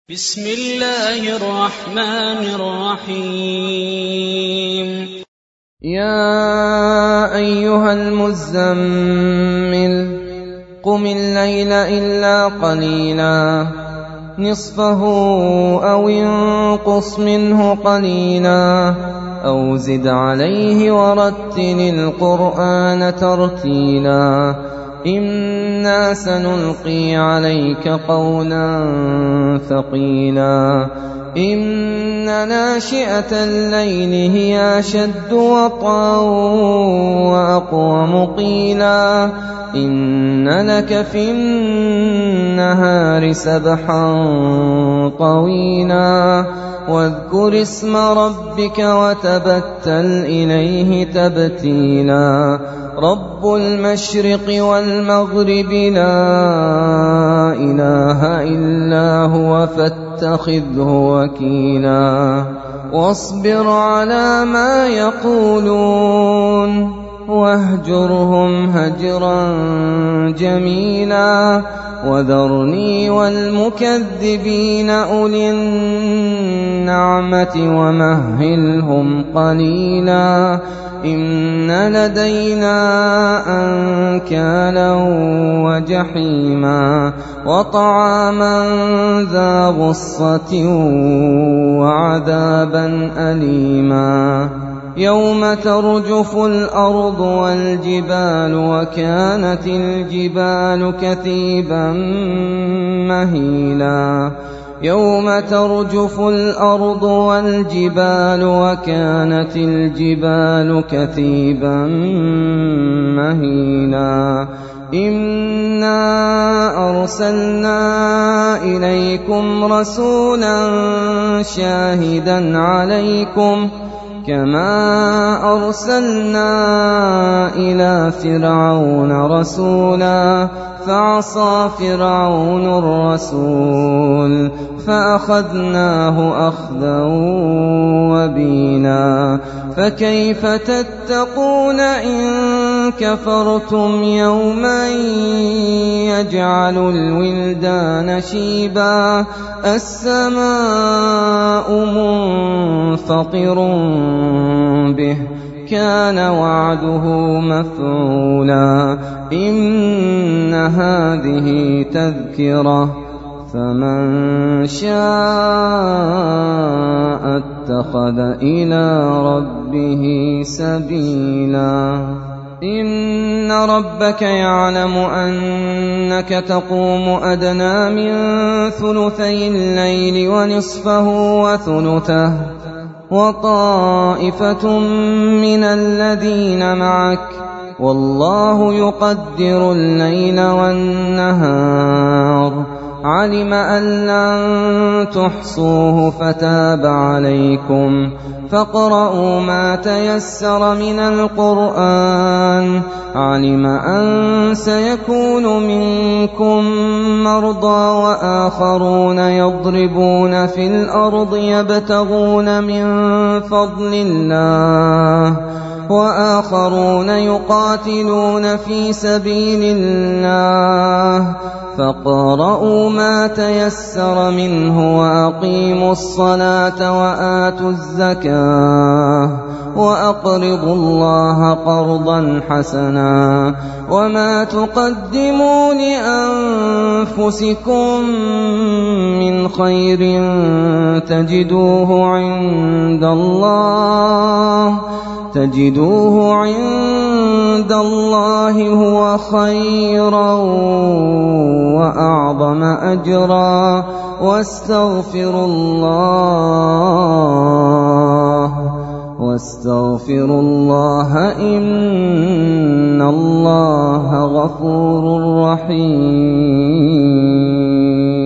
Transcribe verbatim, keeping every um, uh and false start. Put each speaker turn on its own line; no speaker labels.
بسم الله الرحمن الرحيم
يا أيها المزمل قم الليل إلا قليلا نصفه أو انقص منه قليلا أو زد عليه ورتل القرآن ترتيلا إنا سنلقي عليك قولا ثقيلا إن ناشئة الليل هي أشد وطئا وأقوم قيلا إن لك في النهار سبحا طويلا واذكر اسم ربك وتبتل إليه تبتيلا رب المشرق والمغرب لا إله إلا هو فاتخذه وكيلا واصبر على ما يقولون واهجرهم هجرا جميلا وذرني والمكذبين أولي النعمة ومهلهم قليلا إن لدينا أنكالا وجحيما وطعاما ذا غصة وعذابا أليما يوم ترجف الأرض والجبال وكانت الجبال كثيبا مهيلا يوم ترجف الأرض والجبال وكانت الجبال كثيبا مهيلا إنا أرسلنا إليكم رسولا شاهدا عليكم كما أرسلنا إلى فرعون رسولا فعصى فرعون الرسول فأخذناه أخذا وبيلا فكيف تتقون إن كفرتم يوما يجعل الولدان شيبا السماء منفطر به كان وعده مفعولا إن هذه تذكرة فمن شاء اتخذ إلى ربه سبيلا إن ربك يعلم أنك تقوم أدنى من ثلثي الليل ونصفه وثلثه وطائفة من الذين معك والله يقدر الليل والنهار علم أن لن تحصوه فتاب عليكم فاقرؤوا ما تيسر من القرآن علم أن سيكون منكم مرضى وآخرون يضربون في الأرض يبتغون من فضل الله وآخرون يقاتلون في سبيل الله فاقرؤوا ما تيسر منه وأقيموا الصلاة وآتوا الزكاة وأقرضوا الله قرضا حسنا وما تقدموا لأنفسكم من خير تجدوه عند الله تجدوه عند الله هو خيرا وأعظم أجرا واستغفروا الله واستغفروا الله إن الله غفور رحيم